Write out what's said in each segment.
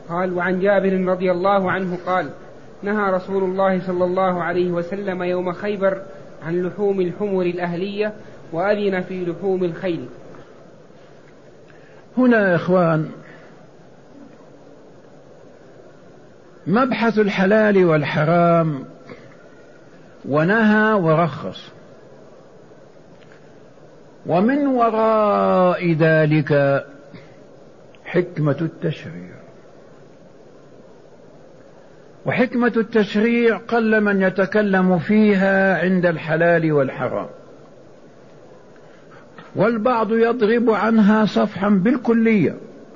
قال: وعن جابر رضي الله عنه قال: نهى رسول الله صلى الله عليه وسلم يوم خيبر عن لحوم الحمر الأهلية وأذن في لحوم الخيل. هنا يا إخوان مبحث الحلال والحرام، ونهى ورخص، ومن وراء ذلك حكمة التشريع. وحكمة التشريع قل من يتكلم فيها عند الحلال والحرام، والبعض يضرب عنها صفحا بالكلية،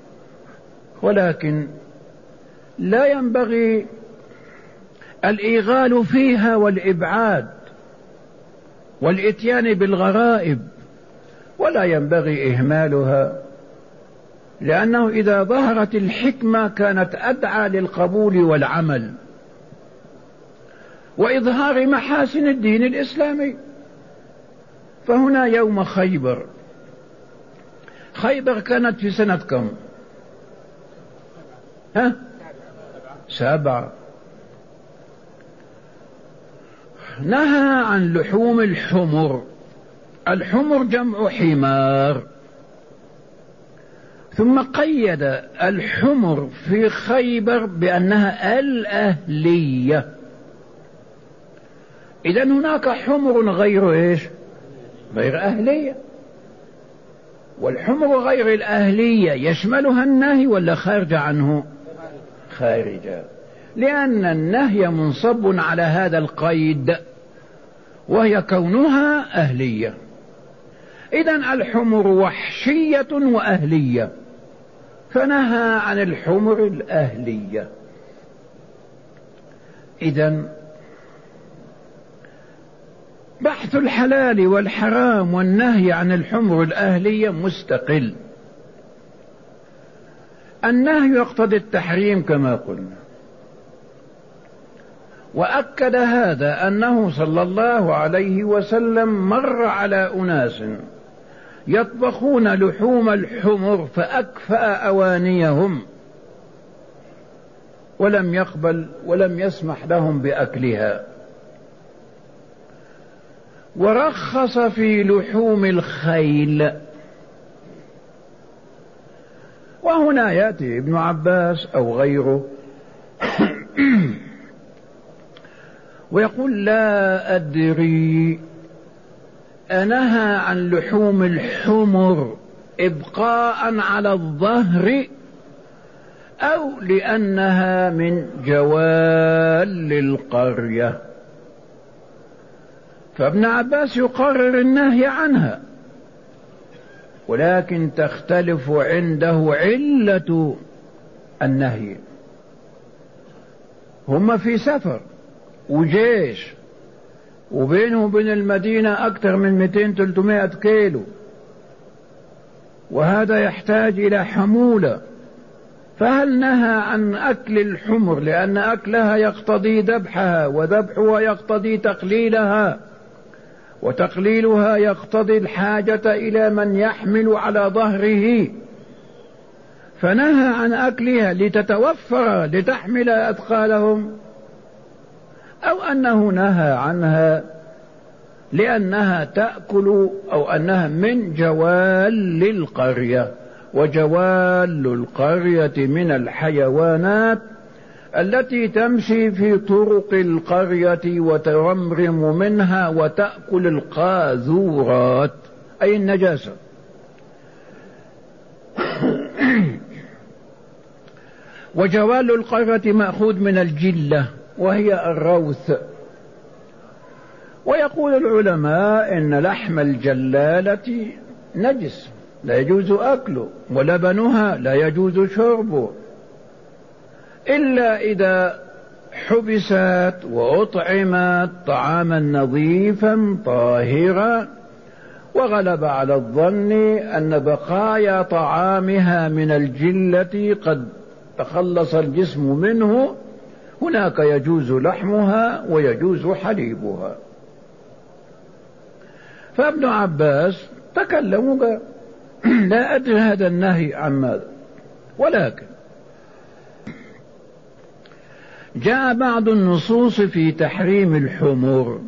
ولكن لا ينبغي الإيغال فيها والإبعاد والإتيان بالغرائب، ولا ينبغي إهمالها، لأنه إذا ظهرت الحكمة كانت أدعى للقبول والعمل وإظهار محاسن الدين الإسلامي. فهنا يوم خيبر، خيبر كانت في سنة كم؟ 7. نهى عن لحوم الحمر. الحمر جمع حمار، ثم قيد الحمر في خيبر بأنها الأهلية. إذن هناك حمر غير إيش؟ غير أهلية. والحمر غير الأهلية يشملها النهي ولا خارج عنه؟ خارجة، لأن النهي منصب على هذا القيد وهي كونها أهلية. إذن الحمر وحشية وأهلية، فنهى عن الحمر الأهلية. إذن بحث الحلال والحرام والنهي عن الحمر الأهلية مستقل. النهي يقتضي التحريم كما قلنا، وأكد هذا أنه صلى الله عليه وسلم مر على أناس يطبخون لحوم الحمر فأكفأ أوانيهم ولم يقبل ولم يسمح لهم بأكلها، ورخص في لحوم الخيل. وهنا يأتي ابن عباس أو غيره ويقول: لا أدري أنهى عن لحوم الحمر إبقاء على الظهر أو لأنها من جوال القرية. فابن عباس يقرر النهي عنها، ولكن تختلف عنده علة النهي. هم في سفر وجيش، وبينه وبين المدينة أكثر من 200-300 كيلو، وهذا يحتاج إلى حمولة. فهل نهى عن أكل الحمر لأن أكلها يقتضي ذبحها، وذبحها يقتضي تقليلها، وتقليلها يقتضي الحاجة إلى من يحمل على ظهره، فنهى عن أكلها لتتوفر لتحمل أثقالهم، أو أنه نهى عنها لأنها تأكل أو أنها من جوال القرية؟ وجوال القرية من الحيوانات التي تمشي في طرق القرية وترمرم منها وتأكل القاذورات أي النجاسة. وجوال القرية مأخوذ من الجلة وهي الروث. ويقول العلماء إن لحم الجلالة نجس لا يجوز أكله، ولبنها لا يجوز شربه، إلا إذا حبست وأطعمت طعاما نظيفا طاهرا، وغلب على الظن أن بقايا طعامها من الجلة قد تخلص الجسم منه، هناك يجوز لحمها ويجوز حليبها. فابن عباس تكلم وقال: لا أدري هذا النهي عن ماذا، ولكن جاء بعض النصوص في تحريم الحمر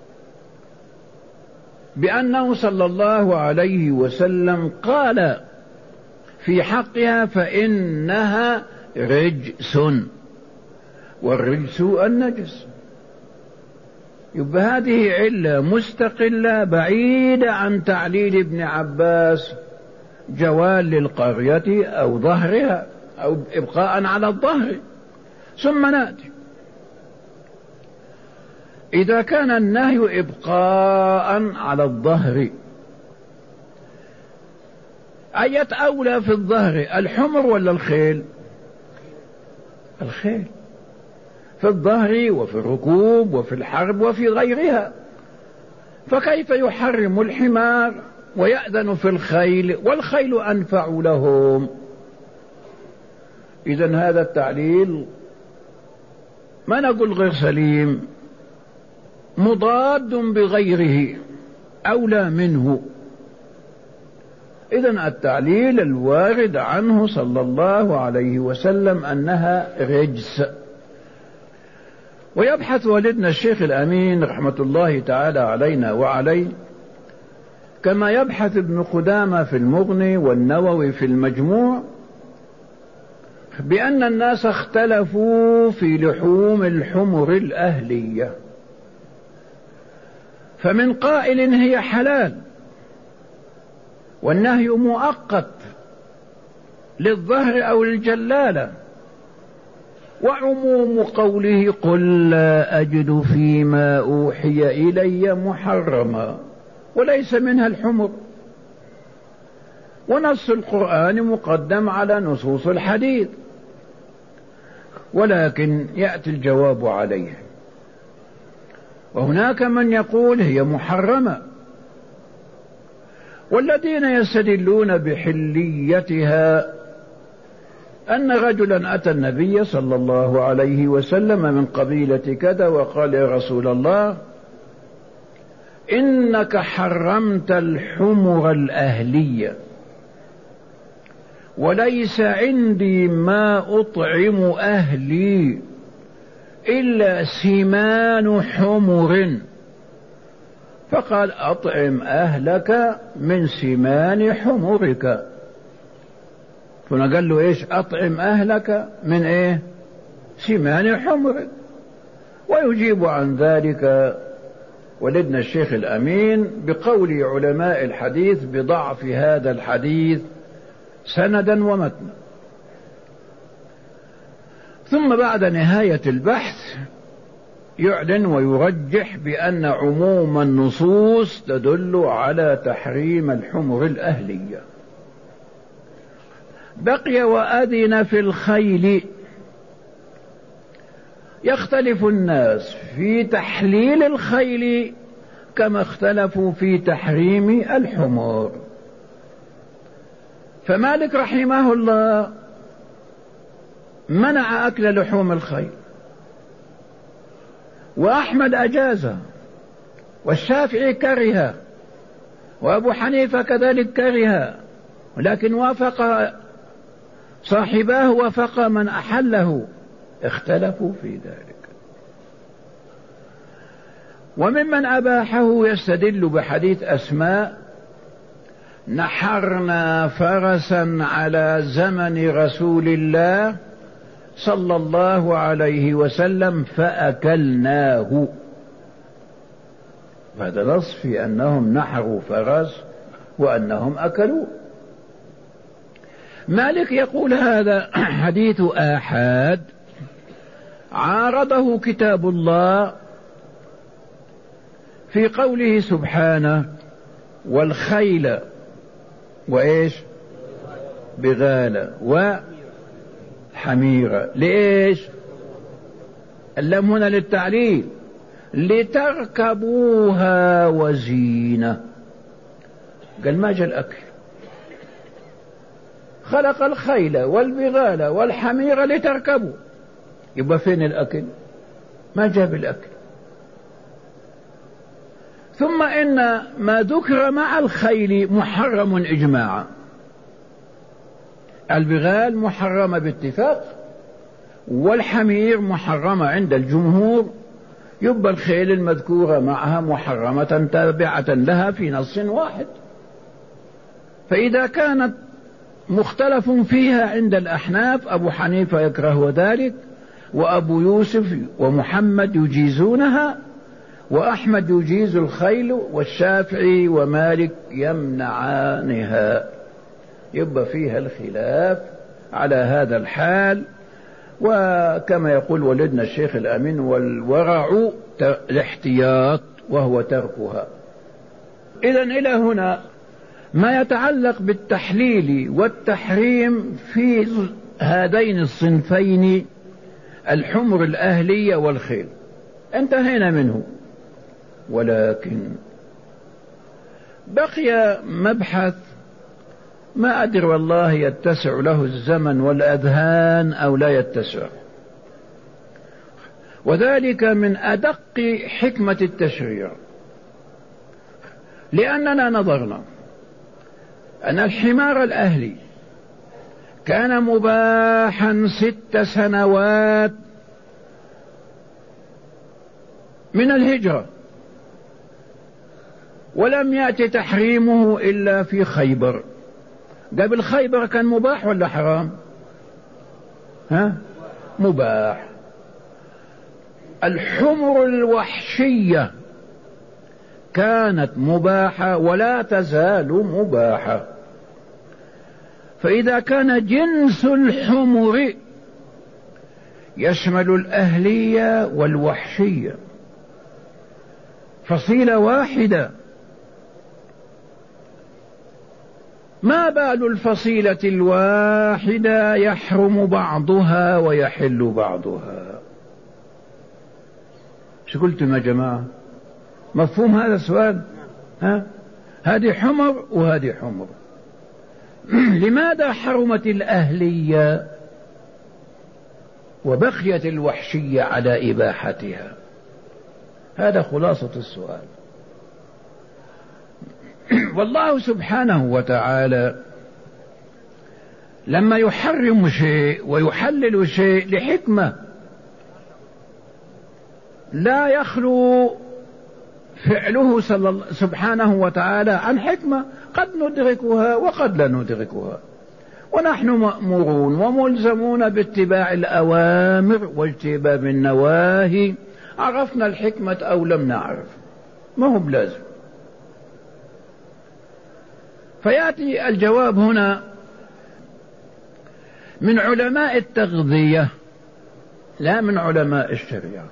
بأنه صلى الله عليه وسلم قال في حقها فإنها رجس، والرجس النجس. يبقى هذه علة مستقلة بعيدة عن تعليل ابن عباس جوال للقرية أو ظهرها أو إبقاء على الظهر. ثم نأتي إذا كان النهي إبقاء على الظهر، أية أولى في الظهر، الحمر ولا الخيل؟ الخيل في الظهر وفي الركوب وفي الحرب وفي غيرها، فكيف يحرم الحمار ويأذن في الخيل والخيل أنفع لهم؟ إذن هذا التعليل ما نقول غير سليم، مضاد بغيره أولى منه. إذن التعليل الوارد عنه صلى الله عليه وسلم أنها رجس. ويبحث والدنا الشيخ الأمين رحمة الله تعالى علينا وعليه، كما يبحث ابن قدامة في المغني والنووي في المجموع، بأن الناس اختلفوا في لحوم الحمر الأهلية، فمن قائل هي حلال والنهي مؤقت للظهر أو الجلالة، وعموم قوله قل لا أجد فيما أوحي إلي محرما، وليس منها الحمر، ونص القرآن مقدم على نصوص الحديث. ولكن يأتي الجواب عليه، وهناك من يقول هي محرمة، والذين يستدلون بحليتها أن رجلا أتى النبي صلى الله عليه وسلم من قبيلة كذا وقال يا رسول الله إنك حرمت الحمر الأهلية وليس عندي ما أطعم أهلي إلا سمان حمر، فقال أطعم أهلك من سمان حمرك. فقال له إيش؟ أطعم أهلك من إيه؟ سمان حمرك. ويجيب عن ذلك ولدنا الشيخ الأمين بقول علماء الحديث بضعف هذا الحديث سندا ومتنا. ثم بعد نهاية البحث يعلن ويرجح بأن عموم النصوص تدل على تحريم الحمر الأهلية. بقي وأذن في الخيل. يختلف الناس في تحليل الخيل كما اختلفوا في تحريم الحمر. فمالك رحمه الله منع أكل لحوم الخيل، وأحمد أجازه، والشافعي كره، وأبو حنيفة كذلك كره، ولكن وافق صاحباه وافق من أحله، اختلفوا في ذلك. وممن أباحه يستدل بحديث أسماء نحرنا فرسا على زمن رسول الله صلى الله عليه وسلم فأكلناه. هذا نص في أنهم نحروا فرس وأنهم أكلوه. مالك يقول هذا حديث آحاد عارضه كتاب الله في قوله سبحانه والخيل وإيش بغالة وحميرة. لإيش؟ اللام هنا للتعليل، لتركبوها وزينة. قال ما جاء الأكل، خلق الخيل والبغال والحمير لتركبوا، يبقى فين الأكل؟ ما جاب الأكل. ثم إن ما ذكر مع الخيل محرم إجماعا، البغال محرمة باتفاق، والحمير محرمة عند الجمهور، يبقى الخيل المذكورة معها محرمة تابعة لها في نص واحد. فإذا كانت مختلف فيها عند الأحناف، أبو حنيفة يكره ذلك، وأبو يوسف ومحمد يجيزونها، وأحمد يجيز الخيل، والشافعي ومالك يمنعانها، يبقى فيها الخلاف على هذا الحال. وكما يقول والدنا الشيخ الأمين: والورع الاحتياط وهو تركها. إذن إلى هنا ما يتعلق بالتحليل والتحريم في هذين الصنفين، الحمر الأهلية والخيل، انتهينا منه. ولكن بقي مبحث ما أدري والله يتسع له الزمن والأذهان أو لا يتسع، وذلك من أدق حكمة التشريع، لأننا نظرنا أن الحمار الأهلي كان مباحا 6 سنوات من الهجرة، ولم يأتي تحريمه إلا في خيبر. قبل خيبر كان مباح ولا حرام؟ مباح. الحمر الوحشية كانت مباحة ولا تزال مباحة. فإذا كان جنس الحمر يشمل الأهلية والوحشية، فصيلة واحدة، ما بال الفصيلة الواحدة يحرم بعضها ويحل بعضها؟ شو قلتم يا جماعة؟ مفهوم هذا السؤال؟ هذه حمر وهذه حمر. لماذا حرمت الأهلية وبقيت الوحشية على إباحتها؟ هذا خلاصة السؤال. والله سبحانه وتعالى لما يحرم شيء ويحلل شيء لحكمة لا يخلو فعله سبحانه وتعالى عن حكمة، قد ندركها وقد لا ندركها، ونحن مأمورون وملزمون باتباع الأوامر واجتناب النواهي، عرفنا الحكمة أو لم نعرف، ما هو بلازم. فيأتي الجواب هنا من علماء التغذية لا من علماء الشريعة.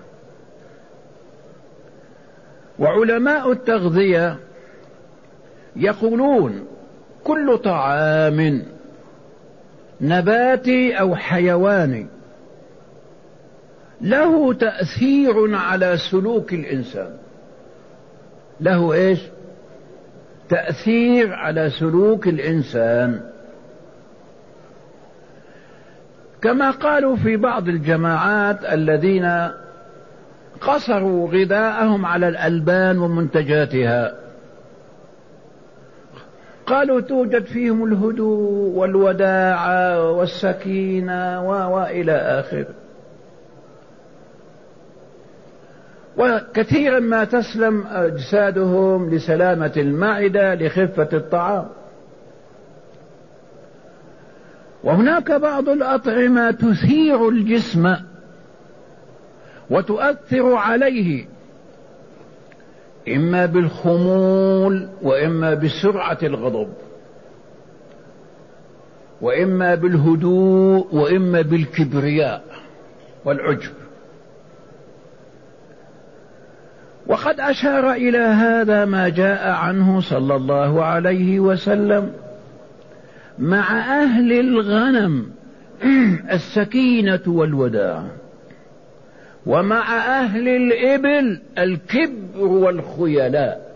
وعلماء التغذية يقولون: كل طعام نباتي أو حيواني له تأثير على سلوك الإنسان، له إيش؟ تأثير على سلوك الإنسان، كما قالوا في بعض الجماعات الذين قصروا غذاءهم على الألبان ومنتجاتها، قالوا توجد فيهم الهدوء والوداعة والسكينة وإلى آخر، وكثيرا ما تسلم أجسادهم لسلامة المعدة لخفة الطعام. وهناك بعض الأطعمة تثير الجسم وتؤثر عليه، إما بالخمول، وإما بسرعة الغضب، وإما بالهدوء، وإما بالكبرياء والعجب. وقد أشار إلى هذا ما جاء عنه صلى الله عليه وسلم: مع أهل الغنم السكينة والوداع، ومع أهل الإبل الكبر والخيلاء.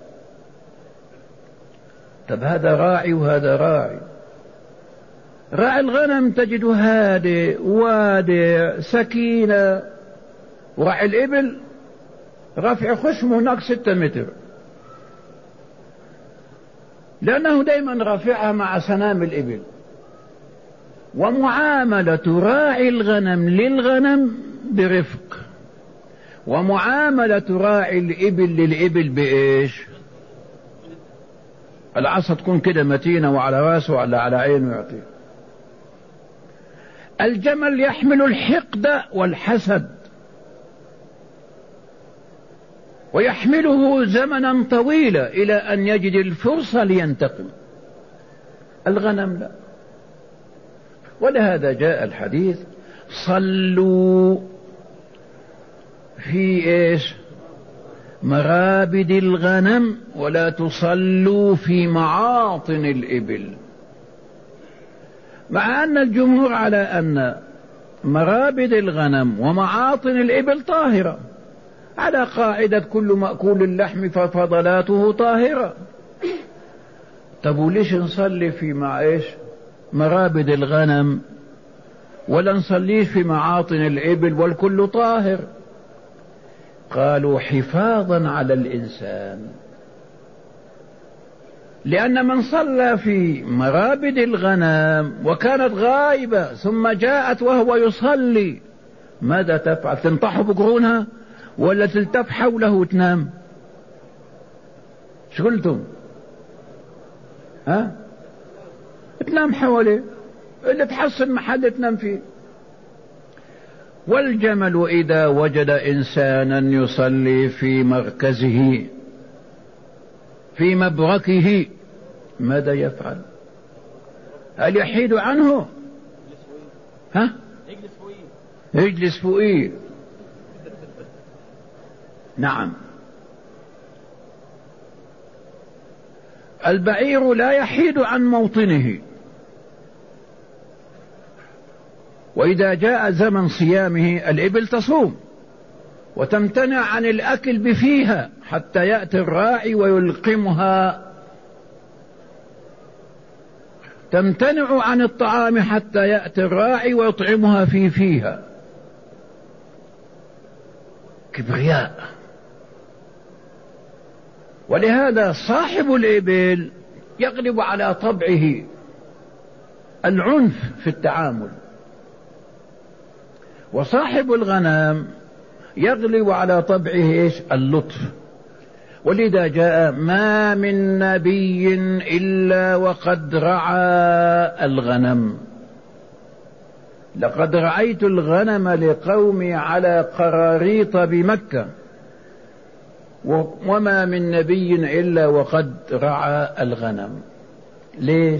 طب هذا راعي وهذا راعي. راعي الغنم تجد هادئ وادع سكينة، وراعي الإبل رفع خشمه هناك 6 متر، لأنه دائما رافعها مع سنام الإبل. ومعاملة راعي الغنم للغنم برفق، ومعاملة راعي الإبل للإبل بإيش؟ العصا تكون كده متينة وعلى راسه ولا على عينه يعطيه. الجمل يحمل الحقد والحسد ويحمله زمنا طويلا إلى أن يجد الفرصة لينتقم. الغنم لا. ولهذا جاء الحديث: صلوا في إيش؟ مرابد الغنم ولا تصلوا في معاطن الإبل. مع أن الجمهور على أن مرابد الغنم ومعاطن الإبل طاهرة، على قاعدة كل مأكول اللحم ففضلاته طاهرة. طب وليش نصلي في مرابد الغنم ولا نصليش في معاطن الإبل والكل طاهر؟ قالوا: حفاظا على الإنسان، لأن من صلى في مرابد الغنم وكانت غائبة ثم جاءت وهو يصلي، ماذا تفعل؟ تنطح بقرونها ولا تلتف حوله وتنام؟ شو قلتم؟ تنام حواليه، اللي تحصل محل تنام فيه. والجمل إذا وجد إنسانا يصلي في مركزه في مبركه ماذا يفعل؟ هل يحيد عنه؟ يجلس فوقيه. نعم. البعير لا يحيد عن موطنه، وإذا جاء زمن صيامه الإبل تصوم وتمتنع عن الأكل بفيها حتى يأتي الراعي ويلقمها، تمتنع عن الطعام حتى يأتي الراعي ويطعمها فيها. كبرياء. ولهذا صاحب الإبل يغلب على طبعه العنف في التعامل، وصاحب الغنم يغلب على طبعه اللطف. ولذا جاء: ما من نبي إلا وقد رعى الغنم. لقد رعيت الغنم لقومي على قراريط بمكة، وما من نبي إلا وقد رعى الغنم. ليش؟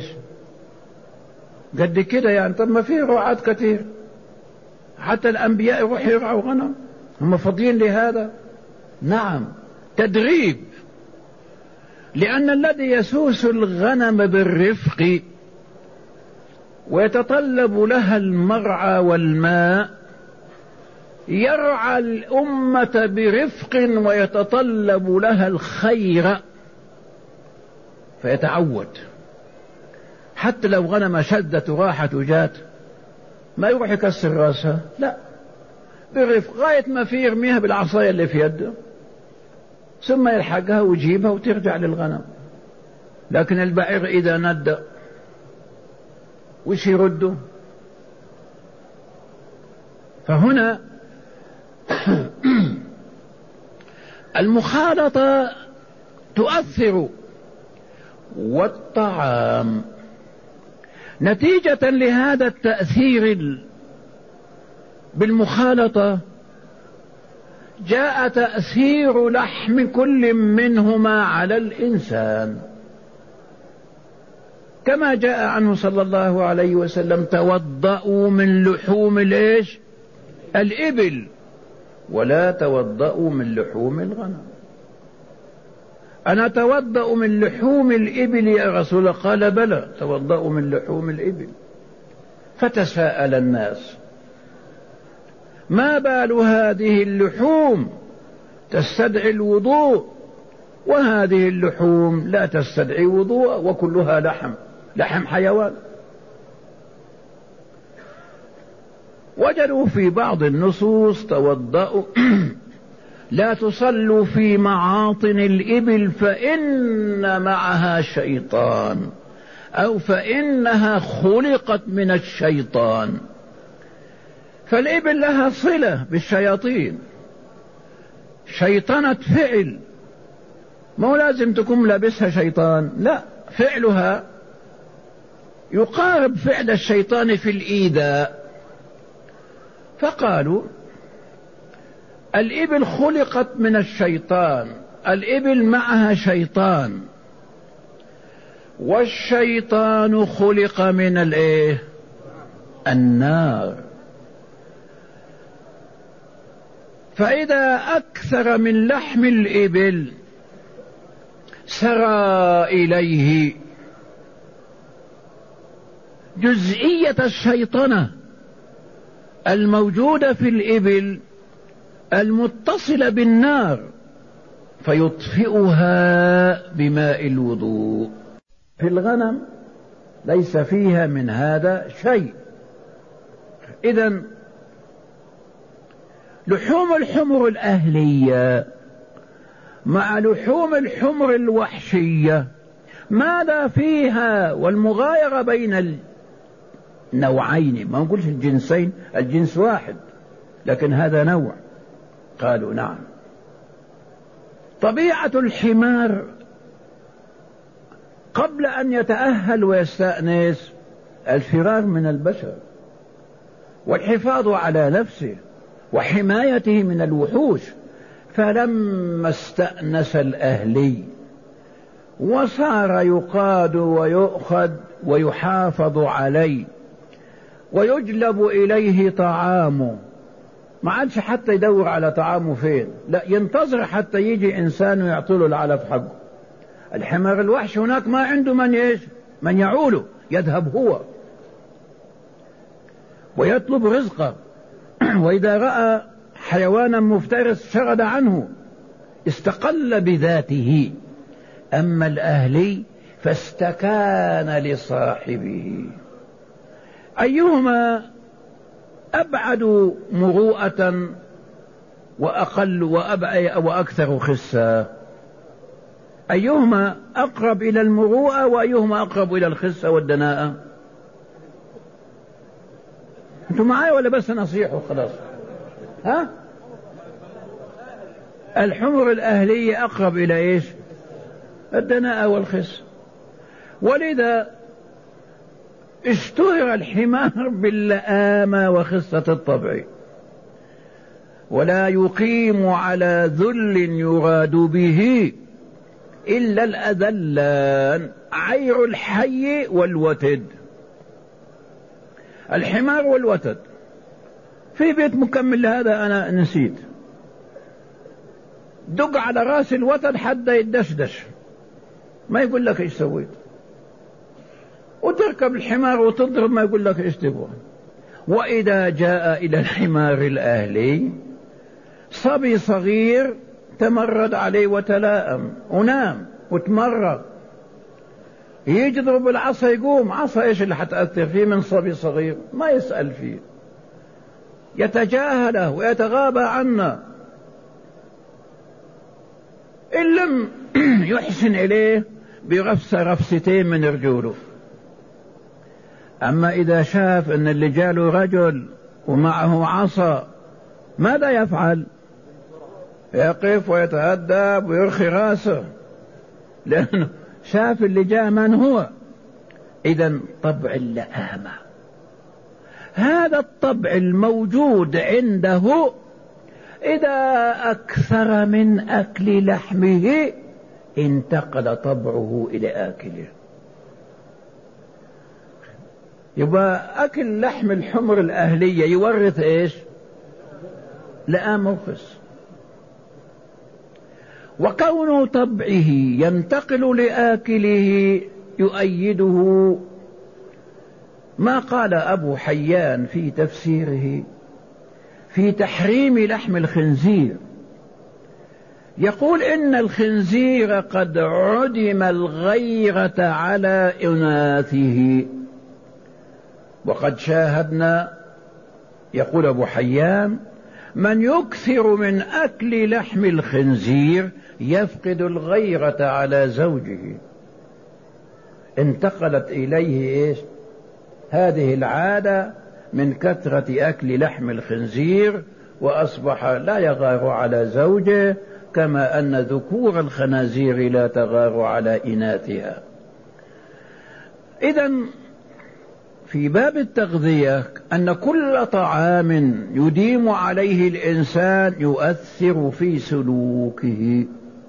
قد كده يعني. طب ما فيه رعاة كثير، حتى الأنبياء يروحوا يرعوا غنم، هم فاضيين لهذا؟ نعم، تدريب. لأن الذي يسوس الغنم بالرفق ويتطلب لها المرعى والماء يرعى الأمة برفق ويتطلب لها الخير فيتعود. حتى لو غنم شدت وراحت وجات ما يروح يكسر راسها، لا، برفق غاية ما في يرميها بالعصاية اللي في يده ثم يلحقها ويجيبها وترجع للغنم. لكن البعير إذا ندى وش يرده؟ فهنا المخالطة تؤثر. والطعام نتيجة لهذا التأثير بالمخالطة جاء تأثير لحم كل منهما على الإنسان، كما جاء عنه صلى الله عليه وسلم: توضأوا من لحوم الإبل ولا توضأوا من لحوم الغنم. أنا توضأ من لحوم الإبل يا رسول الله؟ قال: بلى، توضأوا من لحوم الإبل. فتساءل الناس: ما بال هذه اللحوم تستدعي الوضوء وهذه اللحوم لا تستدعي وضوء وكلها لحم حيوان؟ وجدوا في بعض النصوص: توضأوا لا تصلوا في معاطن الإبل فإن معها شيطان. أو فإنها خلقت من الشيطان. فالإبل لها صلة بالشياطين، شيطنة فعل، مو لازم تكون لابسها شيطان، لا، فعلها يقارب فعل الشيطان في الإيذاء. فقالوا الإبل خلقت من الشيطان، الإبل معها شيطان، والشيطان خلق من النار. فإذا أكثر من لحم الإبل سرى إليه جزئية الشيطنة الموجودة في الإبل المتصلة بالنار فيطفئها بماء الوضوء. في الغنم ليس فيها من هذا شيء. إذن لحوم الحمر الأهلية مع لحوم الحمر الوحشية ماذا فيها؟ والمغايرة بين النوعين، ما نقولش الجنسين، الجنس واحد لكن هذا نوع. قالوا نعم. طبيعة الحمار قبل أن يتأهل ويستأنس الفرار من البشر والحفاظ على نفسه وحمايته من الوحوش. فلما استأنس الأهلي وصار يقاد ويؤخذ ويحافظ عليه ويجلب إليه طعامه، ما عادش حتى يدور على طعامه فين، لا، ينتظر حتى يجي إنسان ويعطله العلف حقه. الحمار الوحش هناك ما عنده من يعوله، يذهب هو ويطلب رزقه وإذا رأى حيوانا مفترس شرد عنه، استقل بذاته. أما الأهلي فاستكان لصاحبه. أيهما أبعد مروءة وأقل وأكثر خسة؟ أيهما أقرب إلى المروءة وأيهما أقرب إلى الخسة والدناءة؟ أنتم معايا ولا بس نصيحة وخلاص؟ ها؟ الحمر الأهلية أقرب إلى الدناءة والخسة. ولذا اشتهر الحمار باللآمة وخسة الطبع، ولا يقيم على ذل يراد به إلا الأذلان، عير الحي والوتد. الحمار والوتد في بيت مكمل لهذا، أنا نسيت، دق على راس الوتد حتى يدشدش، ما يقول لك ايش سويت، وتركب الحمار وتضرب ما يقول لك ايش تبغى. وإذا جاء إلى الحمار الأهلي صبي صغير تمرد عليه وتلائم ونام وتمرد، يضرب العصا يقوم، عصا ايش اللي حتأثر فيه من صبي صغير؟ ما يسأل فيه، يتجاهله ويتغابى عنه إن لم يحسن إليه برفسة رفستين من رجوله. أما إذا شاف أن اللي جاله رجل ومعه عصا ماذا يفعل؟ يقف ويتأدب ويرخي راسه، لأنه شاف اللي جاء من هو. إذن طبع اللئامة، هذا الطبع الموجود عنده إذا أكثر من أكل لحمه انتقل طبعه إلى آكله. يبقى أكل لحم الحمر الأهلية يورث إيش؟ لآمة وخس. وكون طبعه ينتقل لآكله يؤيده ما قال أبو حيان في تفسيره في تحريم لحم الخنزير، يقول إن الخنزير قد عدم الغيرة على إناثه، وقد شاهدنا، يقول أبو حيان، من يكثر من أكل لحم الخنزير يفقد الغيرة على زوجه. انتقلت إليه إيش؟ هذه العادة من كثرة أكل لحم الخنزير، وأصبح لا يغار على زوجه، كما أن ذكور الخنازير لا تغار على إناثها. إذن في باب التغذية أن كل طعام يديم عليه الإنسان يؤثر في سلوكه.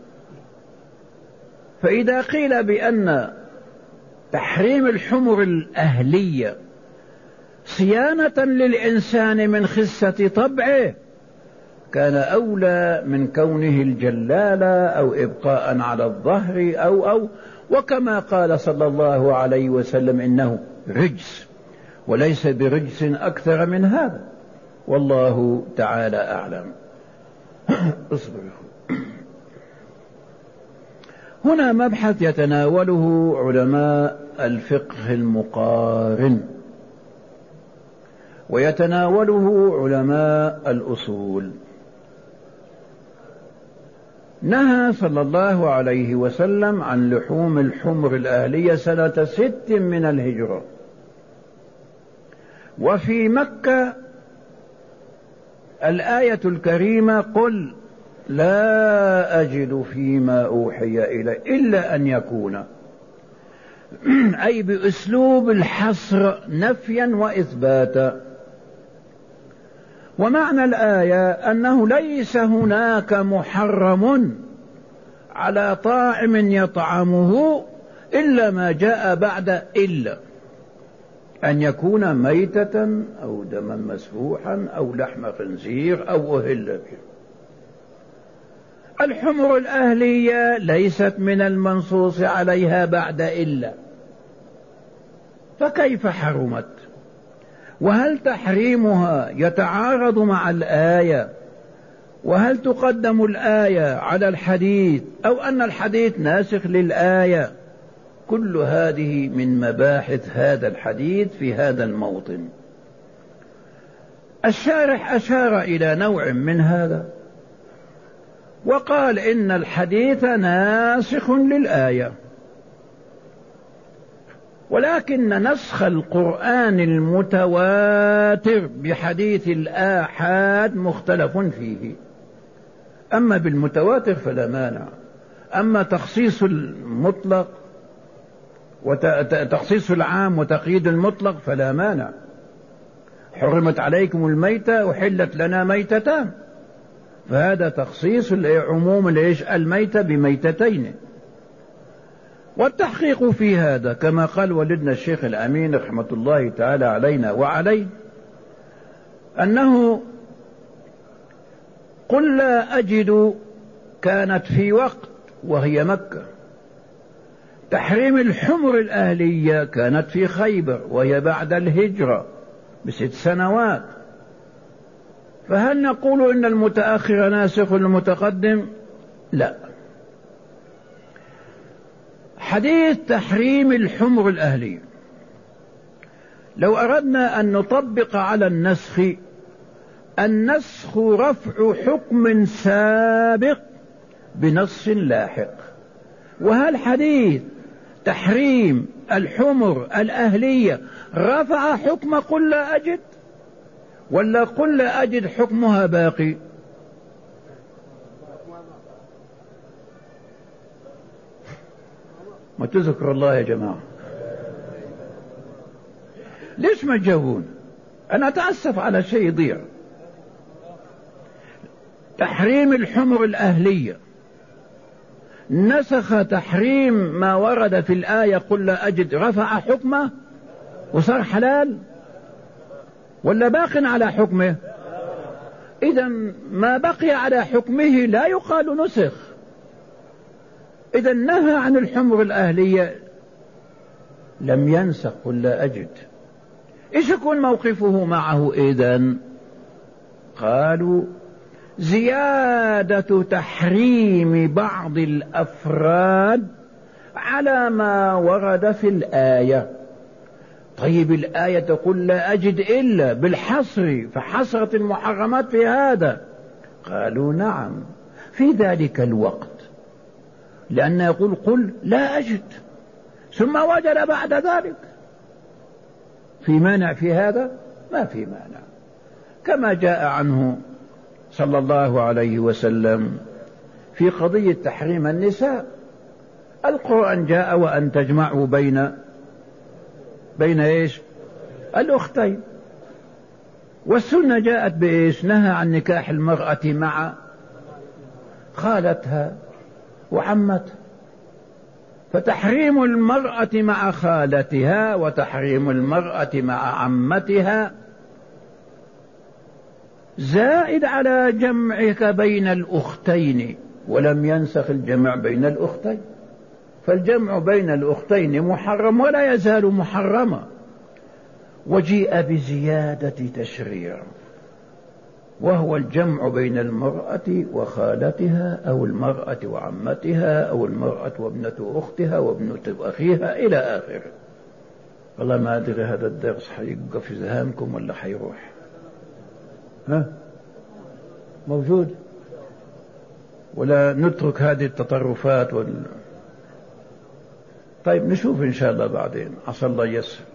فإذا قيل بأن تحريم الحمر الأهلية صيانة للإنسان من خسة طبعه، كان أولى من كونه الجلالة أو إبقاء على الظهر أو وكما قال صلى الله عليه وسلم إنه رجس، وليس برجس أكثر من هذا، والله تعالى أعلم. اصبر. هنا مبحث يتناوله علماء الفقه المقارن، ويتناوله علماء الأصول. نهى صلى الله عليه وسلم عن لحوم الحمر الأهلية سنة 6 من الهجرة، وفي مكة الآية الكريمة قل لا أجد فيما أوحي إلي إلا أن يكون، أي بأسلوب الحصر نفيا وإثباتا. ومعنى الآية أنه ليس هناك محرم على طاعم يطعمه إلا ما جاء بعد إلا أن يكون ميتة أو دما مسفوحا أو لحم خنزير أو أهل به. الحمر الأهلية ليست من المنصوص عليها بعد إلا، فكيف حرمت؟ وهل تحريمها يتعارض مع الآية؟ وهل تقدم الآية على الحديث أو أن الحديث ناسخ للآية؟ كل هذه من مباحث هذا الحديث في هذا الموطن. الشارح أشار إلى نوع من هذا وقال إن الحديث ناسخ للآية، ولكن نسخ القرآن المتواتر بحديث الآحاد مختلف فيه. أما بالمتواتر فلا مانع، أما تخصيص المطلق وتخصيص العام وتقييد المطلق فلا مانع. حرمت عليكم الميتة وحلت لنا ميتتان، فهذا تخصيص عموم الميتة بميتتين. والتحقيق في هذا كما قال والدنا الشيخ الأمين رحمة الله تعالى علينا وعليه أنه قل لا أجد كانت في وقت وهي مكة، تحريم الحمر الأهلية كانت في خيبر وهي بعد الهجرة ب6 سنوات. فهل نقول إن المتأخر ناسخ المتقدم؟ لا. حديث تحريم الحمر الأهلية لو أردنا أن نطبق على النسخ، النسخ رفع حكم سابق بنص لاحق. وهل حديث تحريم الحمر الأهلية رفع حكم قل لا أجد، ولا قل لا أجد حكمها باقي؟ ما تذكر الله يا جماعة، ليش ما تجاوبون؟ أنا أتأسف على شيء يضيع. تحريم الحمر الأهلية نسخ تحريم ما ورد في الآية قل لا أجد، رفع حكمه وصار حلال ولا باق على حكمه؟ إذن ما بقي على حكمه لا يقال نسخ. إذا نهى عن الحمر الأهلية لم ينسخ قل لا أجد. إيش يكون موقفه معه إذن؟ قالوا زيادة تحريم بعض الأفراد على ما ورد في الآية. طيب الآية تقول لا أجد إلا بالحصر، فحصرت المحرمات في هذا. قالوا نعم في ذلك الوقت، لأن يقول قل لا أجد، ثم وجد بعد ذلك، في مانع في هذا؟ ما في مانع، كما جاء عنه صلى الله عليه وسلم في قضية تحريم النساء. القرآن جاء وأن تجمعوا بين إيش؟ الأختين. والسنة جاءت بإيش؟ نهى عن نكاح المرأة مع خالتها وعمتها. فتحريم المرأة مع خالتها وتحريم المرأة مع عمتها زائد على جمعك بين الأختين، ولم ينسخ الجمع بين الأختين. فالجمع بين الأختين محرم ولا يزال محرما، وجيء بزيادة تشريع، وهو الجمع بين المرأة وخالتها أو المرأة وعمتها أو المرأة وابنة أختها وابنة أخيها إلى آخره. والله ما أدري هذا الدرس حيبقى في ذهنكم ولا حيروح؟ ها؟ موجود؟ ولا نترك هذه التطرفات طيب نشوف إن شاء الله بعدين، عسى الله يسر.